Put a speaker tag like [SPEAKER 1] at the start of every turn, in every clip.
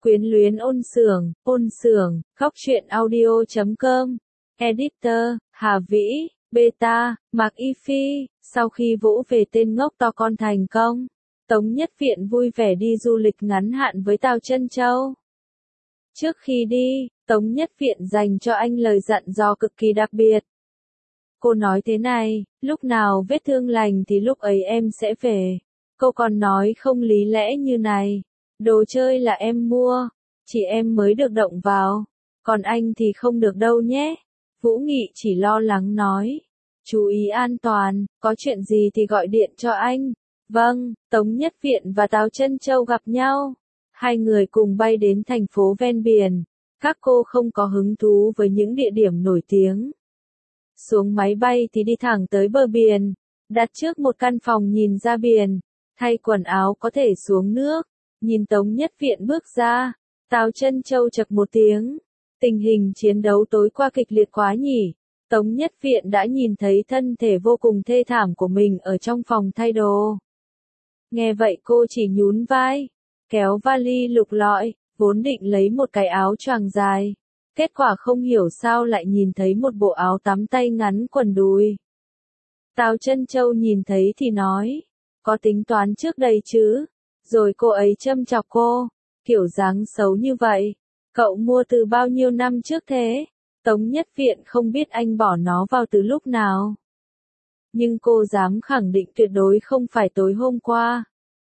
[SPEAKER 1] Quyến luyến ôn sưởng, khóc truyện audio.com, editor, Hà Vĩ, Beta, Mạc Y Phi, sau khi vỗ về tên ngốc to con thành công, Tống Nhất Viện vui vẻ đi du lịch ngắn hạn với Tào Trân Châu. Trước khi đi, Tống Nhất Viện dành cho anh lời dặn dò cực kỳ đặc biệt. Cô nói thế này, lúc nào vết thương lành thì lúc ấy em sẽ về. Cô còn nói không lý lẽ như này, đồ chơi là em mua, chỉ em mới được động vào, còn anh thì không được đâu nhé. Vũ Nghị chỉ lo lắng nói, chú ý an toàn, có chuyện gì thì gọi điện cho anh. Vâng, Tống Nhất Viện và Tào Trân Châu gặp nhau. Hai người cùng bay đến thành phố ven biển. Các cô không có hứng thú với những địa điểm nổi tiếng. Xuống máy bay thì đi thẳng tới bờ biển, đặt trước một căn phòng nhìn ra biển, thay quần áo có thể xuống nước. Nhìn Tống Nhất Viện bước ra, Tào Trân Châu chậc một tiếng. Tình hình chiến đấu tối qua kịch liệt quá nhỉ. Tống Nhất Viện đã nhìn thấy thân thể vô cùng thê thảm của mình ở trong phòng thay đồ. Nghe vậy cô chỉ nhún vai, kéo vali lục lọi, vốn định lấy một cái áo choàng dài. Kết quả không hiểu sao lại nhìn thấy một bộ áo tắm tay ngắn quần đùi. Tào Trân Châu nhìn thấy thì nói, có tính toán trước đây chứ. Rồi cô ấy châm chọc cô, kiểu dáng xấu như vậy, cậu mua từ bao nhiêu năm trước thế? Tống Nhất Viện không biết anh bỏ nó vào từ lúc nào. Nhưng cô dám khẳng định tuyệt đối không phải tối hôm qua.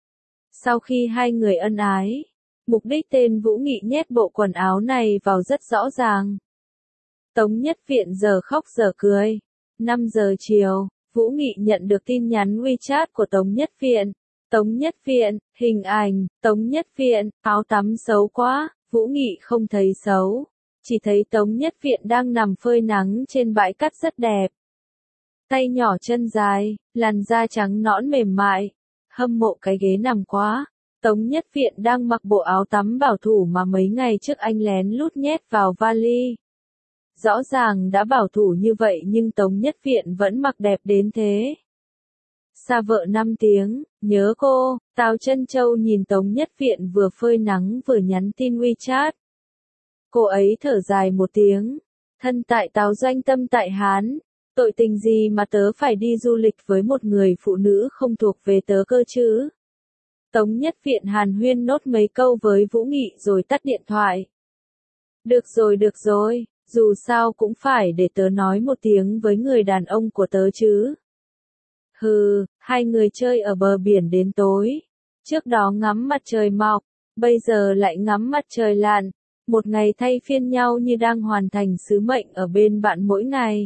[SPEAKER 1] Sau khi hai người ân ái, mục đích tên Vũ Nghị nhét bộ quần áo này vào rất rõ ràng. Tống Nhất Viện giờ khóc giờ cười. 5 giờ chiều, Vũ Nghị nhận được tin nhắn WeChat của Tống Nhất Viện. Tống Nhất Viện, hình ảnh, Tống Nhất Viện, áo tắm xấu quá. Vũ Nghị không thấy xấu, chỉ thấy Tống Nhất Viện đang nằm phơi nắng trên bãi cát rất đẹp. Tay nhỏ chân dài, làn da trắng nõn mềm mại, hâm mộ cái ghế nằm quá. Tống Nhất Viện đang mặc bộ áo tắm bảo thủ mà mấy ngày trước anh lén lút nhét vào vali. Rõ ràng đã bảo thủ như vậy nhưng Tống Nhất Viện vẫn mặc đẹp đến thế. Xa vợ 5 tiếng, nhớ cô. Tào Trân Châu nhìn Tống Nhất Viện vừa phơi nắng vừa nhắn tin WeChat. Cô ấy thở dài một tiếng. Thân tại Tào doanh tâm tại Hán. Tội tình gì mà tớ phải đi du lịch với một người phụ nữ không thuộc về tớ cơ chứ? Tống Nhất Viện hàn huyên nốt mấy câu với Vũ Nghị rồi tắt điện thoại. Được rồi, dù sao cũng phải để tớ nói một tiếng với người đàn ông của tớ chứ. Hừ, hai người chơi ở bờ biển đến tối. Trước đó ngắm mặt trời mọc, bây giờ lại ngắm mặt trời lặn. Một ngày thay phiên nhau như đang hoàn thành sứ mệnh ở bên bạn mỗi ngày.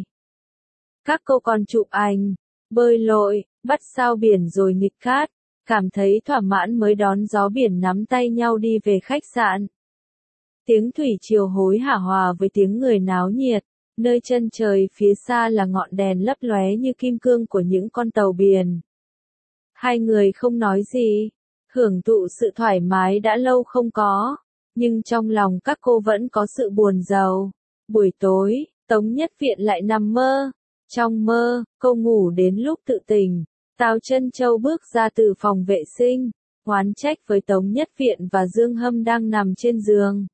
[SPEAKER 1] Các cô còn chụp ảnh, bơi lội, bắt sao biển rồi nghịch cát. Cảm thấy thỏa mãn mới đón gió biển nắm tay nhau đi về khách sạn. Tiếng thủy triều hối hả hòa với tiếng người náo nhiệt. Nơi chân trời phía xa là ngọn đèn lấp lóe như kim cương của những con tàu biển. Hai người không nói gì, hưởng thụ sự thoải mái đã lâu không có, nhưng trong lòng các cô vẫn có sự buồn rầu. Buổi tối, Tống Nhất Viện lại nằm mơ. Trong mơ, cô ngủ đến lúc tự tỉnh. Tào Trân Châu bước ra từ phòng vệ sinh, oán trách với Tống Nhất Viện và Dương Hâm đang nằm trên giường.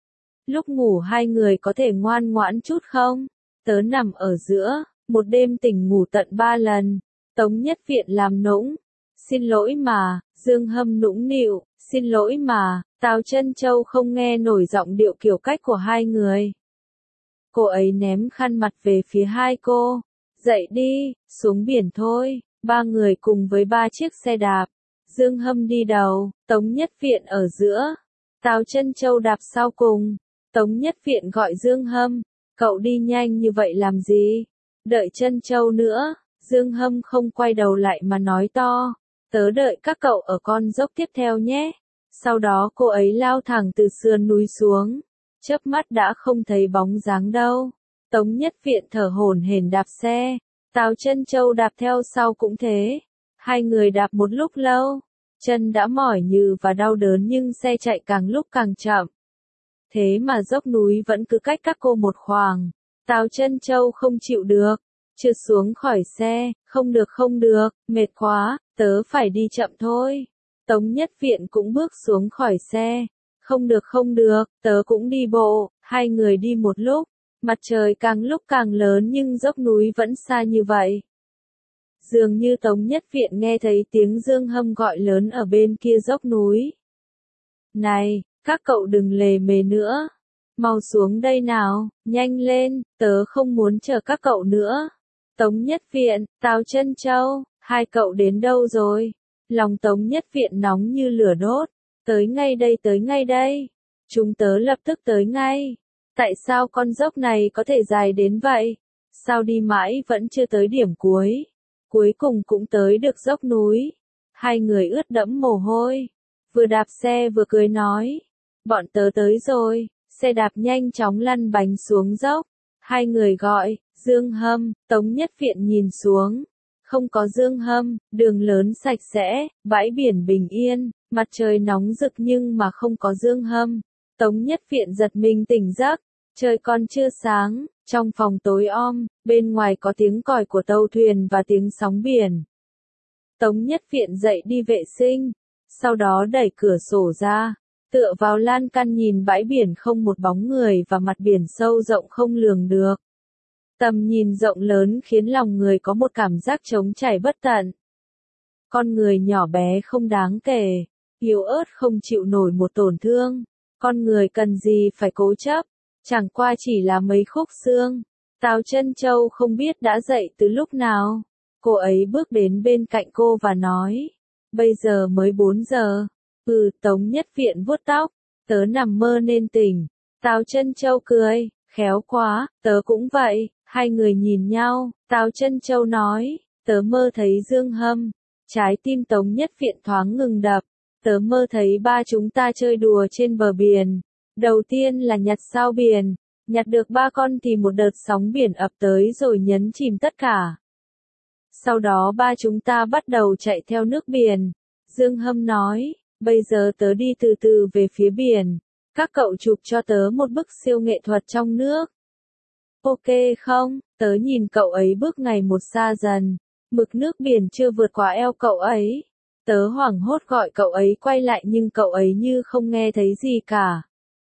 [SPEAKER 1] Lúc ngủ hai người có thể ngoan ngoãn chút không? Tớ nằm ở giữa, một đêm tỉnh ngủ tận 3 lần. Tống Nhất Viện làm nũng. Xin lỗi mà. Dương Hâm nũng nịu. Xin lỗi mà. Tào Trân Châu không nghe nổi giọng điệu kiểu cách của hai người. Cô ấy ném khăn mặt về phía hai cô. Dậy đi, xuống biển thôi. 3 người cùng với 3 chiếc xe đạp. Dương Hâm đi đầu, Tống Nhất Viện ở giữa. Tào Trân Châu đạp sau cùng. Tống Nhất Viện gọi Dương Hâm. Cậu đi nhanh như vậy làm gì? Đợi Trân Châu nữa. Dương Hâm không quay đầu lại mà nói to. Tớ đợi các cậu ở con dốc tiếp theo nhé. Sau đó cô ấy lao thẳng từ sườn núi xuống. Chớp mắt đã không thấy bóng dáng đâu. Tống Nhất Viện thở hổn hển đạp xe. Tào Trân Châu đạp theo sau cũng thế. Hai người đạp một lúc lâu. Chân đã mỏi nhừ và đau đớn nhưng xe chạy càng lúc càng chậm. Thế mà dốc núi vẫn cứ cách các cô một khoảng. Tào Trân Châu không chịu được. Trượt xuống khỏi xe. Không được, mệt quá, tớ phải đi chậm thôi. Tống Nhất Viện cũng bước xuống khỏi xe. không được, tớ cũng đi bộ. Hai người đi một lúc, mặt trời càng lúc càng lớn nhưng dốc núi vẫn xa như vậy. Dường như Tống Nhất Viện nghe thấy tiếng Dương Hâm gọi lớn ở bên kia dốc núi. Này, các cậu đừng lề mề nữa. Mau xuống đây nào, nhanh lên, tớ không muốn chờ các cậu nữa. Tống Nhất Viện, Tào Trân Châu, hai cậu đến đâu rồi? Lòng Tống Nhất Viện nóng như lửa đốt. Tới ngay đây. Chúng tớ lập tức tới ngay. Tại sao con dốc này có thể dài đến vậy? Sao đi mãi vẫn chưa tới điểm cuối? Cuối cùng cũng tới được dốc núi. Hai người ướt đẫm mồ hôi. Vừa đạp xe vừa cười nói. Bọn tớ tới rồi. Xe đạp nhanh chóng lăn bánh xuống dốc. Hai người gọi, Dương Hâm. Tống Nhất Viện nhìn xuống. Không có Dương Hâm, đường lớn sạch sẽ, bãi biển bình yên, mặt trời nóng rực nhưng mà không có Dương Hâm. Tống Nhất Viện giật mình tỉnh giấc. Trời còn chưa sáng, trong phòng tối om, bên ngoài có tiếng còi của tàu thuyền và tiếng sóng biển. Tống Nhất Viện dậy đi vệ sinh, sau đó đẩy cửa sổ ra, tựa vào lan can nhìn bãi biển không một bóng người và mặt biển sâu rộng không lường được. Tầm nhìn rộng lớn khiến lòng người có một cảm giác trống trải bất tận. Con người nhỏ bé không đáng kể, yếu ớt không chịu nổi một tổn thương. Con người cần gì phải cố chấp, chẳng qua chỉ là mấy khúc xương. Tào Trân Châu không biết đã dậy từ lúc nào. Cô ấy bước đến bên cạnh cô và nói, bây giờ mới 4 giờ. Tống Nhất Viện vuốt tóc, tớ nằm mơ nên tỉnh. Tào Trân Châu cười, khéo quá, tớ cũng vậy. Hai người nhìn nhau, Tào Trân Châu nói, tớ mơ thấy Dương Hâm. Trái tim Tống Nhất Viện thoáng ngừng đập. Tớ mơ thấy ba chúng ta chơi đùa trên bờ biển. Đầu tiên là nhặt sao biển. Nhặt được 3 con thì một đợt sóng biển ập tới rồi nhấn chìm tất cả. Sau đó ba chúng ta bắt đầu chạy theo nước biển. Dương Hâm nói, bây giờ tớ đi từ từ về phía biển. Các cậu chụp cho tớ một bức siêu nghệ thuật trong nước. Ok không? Tớ nhìn cậu ấy bước ngày một xa dần. Mực nước biển chưa vượt qua eo cậu ấy. Tớ hoảng hốt gọi cậu ấy quay lại nhưng cậu ấy như không nghe thấy gì cả.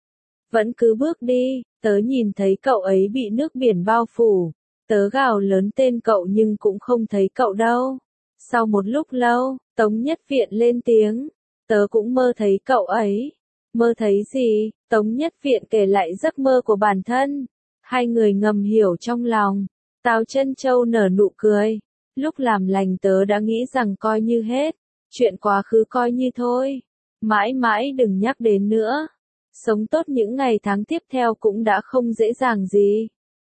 [SPEAKER 1] Vẫn cứ bước đi, tớ nhìn thấy cậu ấy bị nước biển bao phủ. Tớ gào lớn tên cậu nhưng cũng không thấy cậu đâu. Sau một lúc lâu, Tống Nhất Viện lên tiếng. Tớ cũng mơ thấy cậu ấy. Mơ thấy gì? Tống Nhất Viện kể lại giấc mơ của bản thân. Hai người ngầm hiểu trong lòng. Tào Trân Châu nở nụ cười. Lúc làm lành tớ đã nghĩ rằng coi như hết. Chuyện quá khứ coi như thôi. Mãi mãi đừng nhắc đến nữa. Sống tốt những ngày tháng tiếp theo cũng đã không dễ dàng gì.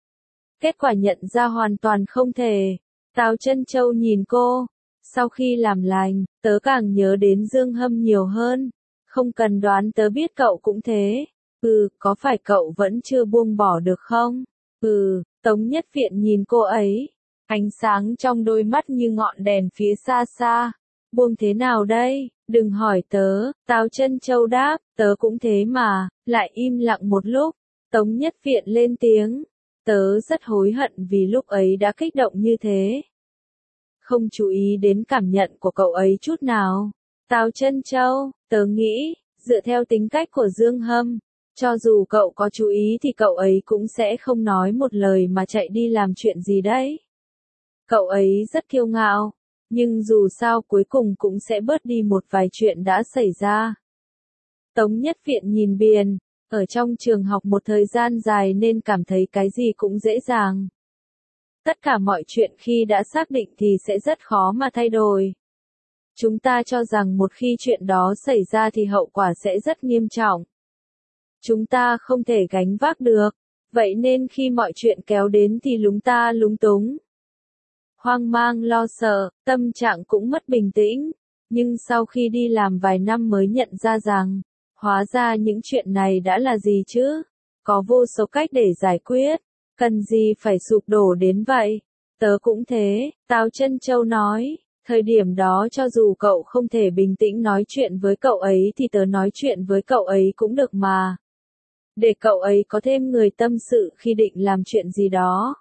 [SPEAKER 1] Kết quả nhận ra hoàn toàn không thể. Tào Trân Châu nhìn cô. Sau khi làm lành, tớ càng nhớ đến Dương Hâm nhiều hơn. Không cần đoán tớ biết cậu cũng thế. Có phải cậu vẫn chưa buông bỏ được không? Tống Nhất Viện nhìn cô ấy. Ánh sáng trong đôi mắt như ngọn đèn phía xa xa. Buông thế nào đây? Đừng hỏi tớ. Tào Trân Châu đáp, tớ cũng thế mà. Lại im lặng một lúc. Tống Nhất Viện lên tiếng. Tớ rất hối hận vì lúc ấy đã kích động như thế. Không chú ý đến cảm nhận của cậu ấy chút nào. Tào Trân Châu, tớ nghĩ, dựa theo tính cách của Dương Hâm, cho dù cậu có chú ý thì cậu ấy cũng sẽ không nói một lời mà chạy đi làm chuyện gì đấy. Cậu ấy rất kiêu ngạo, nhưng dù sao cuối cùng cũng sẽ bớt đi một vài chuyện đã xảy ra. Tống Nhất Viện nhìn biển, ở trong trường học một thời gian dài nên cảm thấy cái gì cũng dễ dàng. Tất cả mọi chuyện khi đã xác định thì sẽ rất khó mà thay đổi. Chúng ta cho rằng một khi chuyện đó xảy ra thì hậu quả sẽ rất nghiêm trọng. Chúng ta không thể gánh vác được, vậy nên khi mọi chuyện kéo đến thì lúng túng. Hoang mang lo sợ, tâm trạng cũng mất bình tĩnh, nhưng sau khi đi làm vài năm mới nhận ra rằng, hóa ra những chuyện này đã là gì chứ? Có vô số cách để giải quyết, cần gì phải sụp đổ đến vậy? Tớ cũng thế, Tào Trân Châu nói, thời điểm đó cho dù cậu không thể bình tĩnh nói chuyện với cậu ấy thì tớ nói chuyện với cậu ấy cũng được mà. Để cậu ấy có thêm người tâm sự khi định làm chuyện gì đó.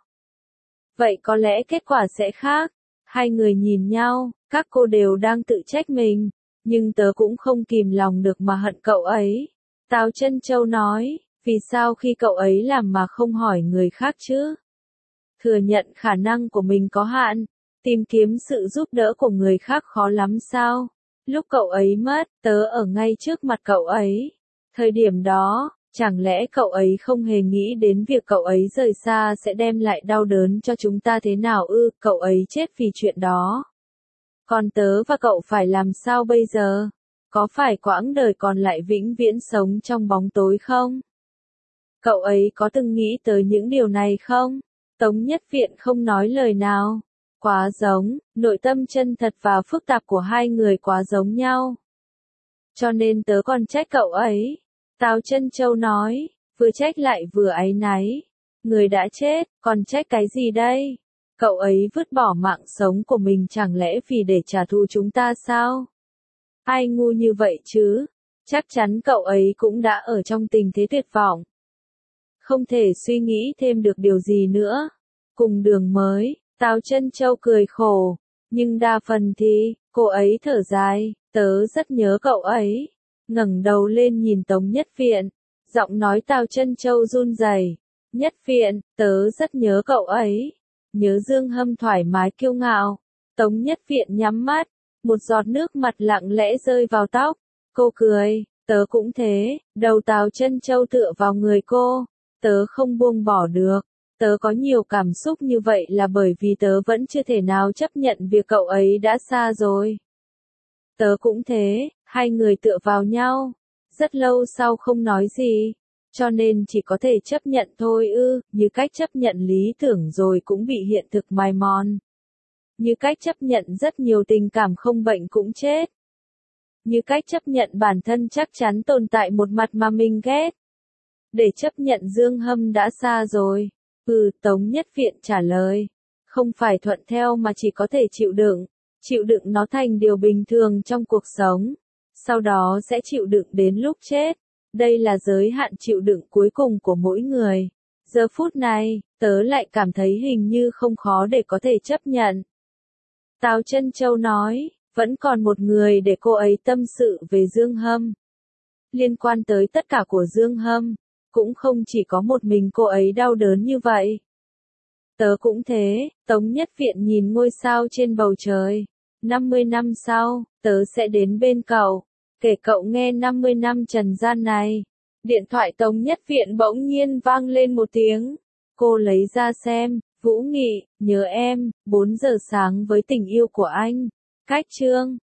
[SPEAKER 1] Vậy có lẽ kết quả sẽ khác. Hai người nhìn nhau, các cô đều đang tự trách mình, nhưng tớ cũng không kìm lòng được mà hận cậu ấy. Tào Chân Châu nói, vì sao khi cậu ấy làm mà không hỏi người khác chứ? Thừa nhận khả năng của mình có hạn, tìm kiếm sự giúp đỡ của người khác khó lắm sao? Lúc cậu ấy mất, tớ ở ngay trước mặt cậu ấy. Thời điểm đó, chẳng lẽ cậu ấy không hề nghĩ đến việc cậu ấy rời xa sẽ đem lại đau đớn cho chúng ta thế nào ư? Cậu ấy chết vì chuyện đó. Còn tớ và cậu phải làm sao bây giờ? Có phải quãng đời còn lại vĩnh viễn sống trong bóng tối không? Cậu ấy có từng nghĩ tới những điều này không? Tống Nhất Viện không nói lời nào. Quá giống, nội tâm chân thật và phức tạp của hai người quá giống nhau. Cho nên tớ còn trách cậu ấy. Tào Chân Châu nói, vừa trách lại vừa áy náy. Người đã chết, còn trách cái gì đây? Cậu ấy vứt bỏ mạng sống của mình chẳng lẽ vì để trả thù chúng ta sao? Ai ngu như vậy chứ? Chắc chắn cậu ấy cũng đã ở trong tình thế tuyệt vọng. Không thể suy nghĩ thêm được điều gì nữa. Cùng đường mới, Tào Chân Châu cười khổ. Nhưng đa phần thì, cô ấy thở dài, tớ rất nhớ cậu ấy. Ngẩng đầu lên nhìn Tống Nhất Viện. Giọng nói Tào Chân Châu run rẩy. Nhất Viện, tớ rất nhớ cậu ấy. Nhớ Dương Hâm thoải mái kiêu ngạo. Tống Nhất Viện nhắm mắt. Một giọt nước mặt lặng lẽ rơi vào tóc. Cô cười, tớ cũng thế. Đầu Tào Chân Châu tựa vào người cô. Tớ không buông bỏ được. Tớ có nhiều cảm xúc như vậy là bởi vì tớ vẫn chưa thể nào chấp nhận việc cậu ấy đã xa rồi. Tớ cũng thế, hai người tựa vào nhau. Rất lâu sau không nói gì. Cho nên chỉ có thể chấp nhận thôi ư, như cách chấp nhận lý tưởng rồi cũng bị hiện thực mài mòn. Như cách chấp nhận rất nhiều tình cảm không bệnh cũng chết. Như cách chấp nhận bản thân chắc chắn tồn tại một mặt mà mình ghét. Để chấp nhận Dương Hâm đã xa rồi. Tống Nhất Viện trả lời. Không phải thuận theo mà chỉ có thể chịu đựng. Chịu đựng nó thành điều bình thường trong cuộc sống. Sau đó sẽ chịu đựng đến lúc chết. Đây là giới hạn chịu đựng cuối cùng của mỗi người. Giờ phút này, tớ lại cảm thấy hình như không khó để có thể chấp nhận. Tào Chân Châu nói, vẫn còn một người để cô ấy tâm sự về Dương Hâm. Liên quan tới tất cả của Dương Hâm, cũng không chỉ có một mình cô ấy đau đớn như vậy. Tớ cũng thế, Tống Nhất Viện nhìn ngôi sao trên bầu trời. 50 năm sau, tớ sẽ đến bên cậu, kể cậu nghe 50 năm trần gian này. Điện thoại Tống Nhất Viện bỗng nhiên vang lên một tiếng. Cô lấy ra xem, Vũ Nghị, nhớ em, 4 giờ sáng với tình yêu của anh. Cách chương